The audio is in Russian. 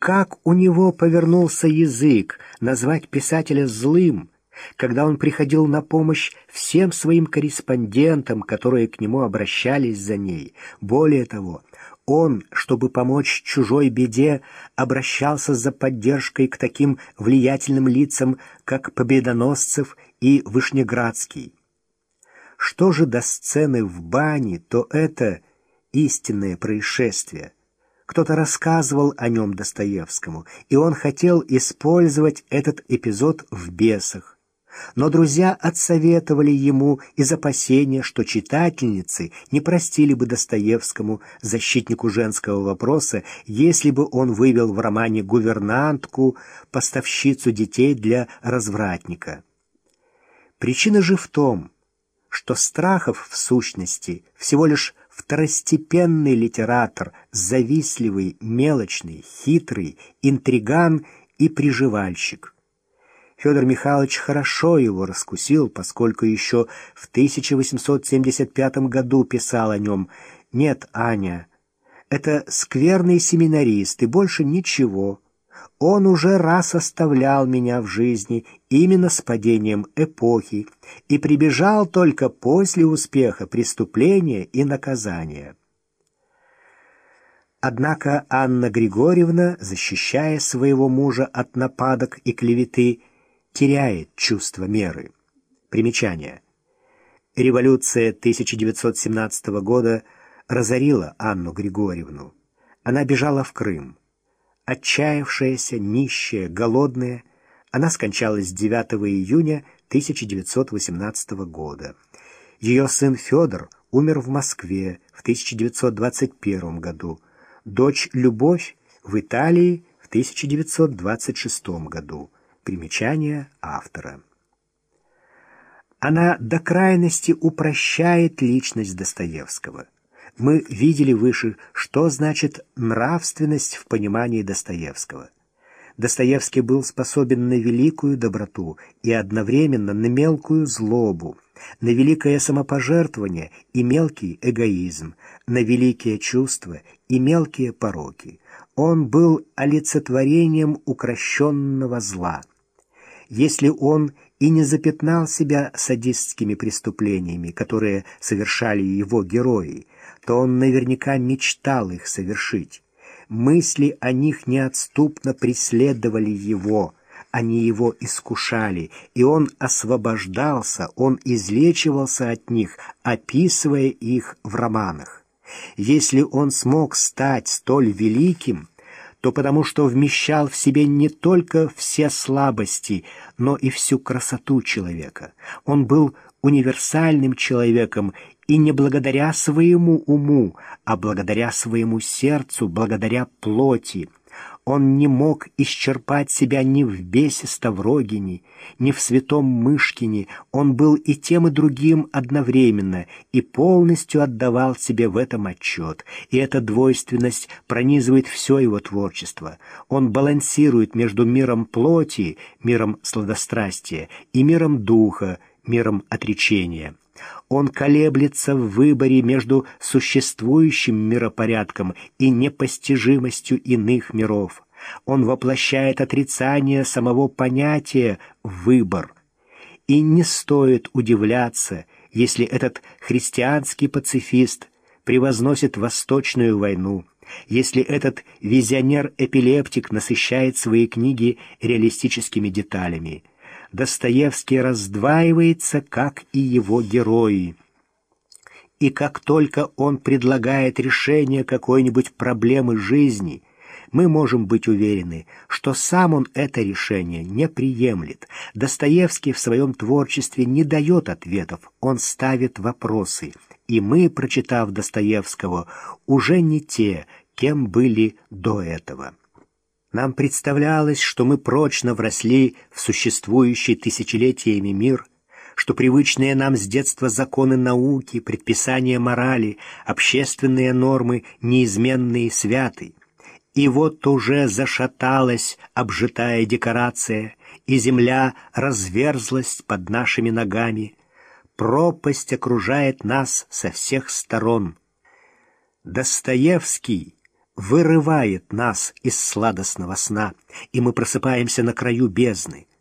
как у него повернулся язык назвать писателя злым, когда он приходил на помощь всем своим корреспондентам, которые к нему обращались за ней. Более того, он, чтобы помочь чужой беде, обращался за поддержкой к таким влиятельным лицам, как Победоносцев и Вышнеградский. Что же до сцены в бане, то это истинное происшествие. Кто-то рассказывал о нем Достоевскому, и он хотел использовать этот эпизод в «Бесах». Но друзья отсоветовали ему из опасения, что читательницы не простили бы Достоевскому, защитнику женского вопроса, если бы он вывел в романе гувернантку, поставщицу детей для развратника. Причина же в том, что Страхов в сущности всего лишь второстепенный литератор, завистливый, мелочный, хитрый, интриган и приживальщик. Федор Михайлович хорошо его раскусил, поскольку еще в 1875 году писал о нем: «Нет, Аня, это скверный семинарист и больше ничего. Он уже раз оставлял меня в жизни именно с падением эпохи и прибежал только после успеха преступления и наказания». Однако Анна Григорьевна, защищая своего мужа от нападок и клеветы, теряет чувство меры. Примечание. Революция 1917 года разорила Анну Григорьевну. Она бежала в Крым. Отчаявшаяся, нищая, голодная, она скончалась 9 июня 1918 года. Ее сын Федор умер в Москве в 1921 году. Дочь Любовь в Италии в 1926 году. Примечание автора. Она до крайности упрощает личность Достоевского. Мы видели выше, что значит нравственность в понимании Достоевского. Достоевский был способен на великую доброту и одновременно на мелкую злобу, на великое самопожертвование и мелкий эгоизм, на великие чувства и мелкие пороки. Он был олицетворением укрощенного зла. Если он и не запятнал себя садистскими преступлениями, которые совершали его герои, то он наверняка мечтал их совершить. Мысли о них неотступно преследовали его, они его искушали, и он освобождался, он излечивался от них, описывая их в романах. Если он смог стать столь великим, то потому что вмещал в себе не только все слабости, но и всю красоту человека. Он был универсальным человеком, и не благодаря своему уму, а благодаря своему сердцу, благодаря плоти. Он не мог исчерпать себя ни в бесе Ставрогине, ни в святом Мышкине. Он был и тем, и другим одновременно, и полностью отдавал себе в этом отчет. И эта двойственность пронизывает все его творчество. Он балансирует между миром плоти, миром сладострастия, и миром духа, миром отречения. Он колеблется в выборе между существующим миропорядком и непостижимостью иных миров. Он воплощает отрицание самого понятия «выбор». И не стоит удивляться, если этот христианский пацифист превозносит Восточную войну, если этот визионер-эпилептик насыщает свои книги реалистическими деталями. Достоевский раздваивается, как и его герои. И как только он предлагает решение какой-нибудь проблемы жизни, мы можем быть уверены, что сам он это решение не приемлет. Достоевский в своем творчестве не дает ответов, он ставит вопросы. И мы, прочитав Достоевского, уже не те, кем были до этого. Нам представлялось, что мы прочно вросли в существующий тысячелетиями мир, что привычные нам с детства законы науки, предписания морали, общественные нормы неизменны и святы. И вот уже зашаталась обжитая декорация, и земля разверзлась под нашими ногами. Пропасть окружает нас со всех сторон. Достоевский вырывает нас из сладостного сна, и мы просыпаемся на краю бездны.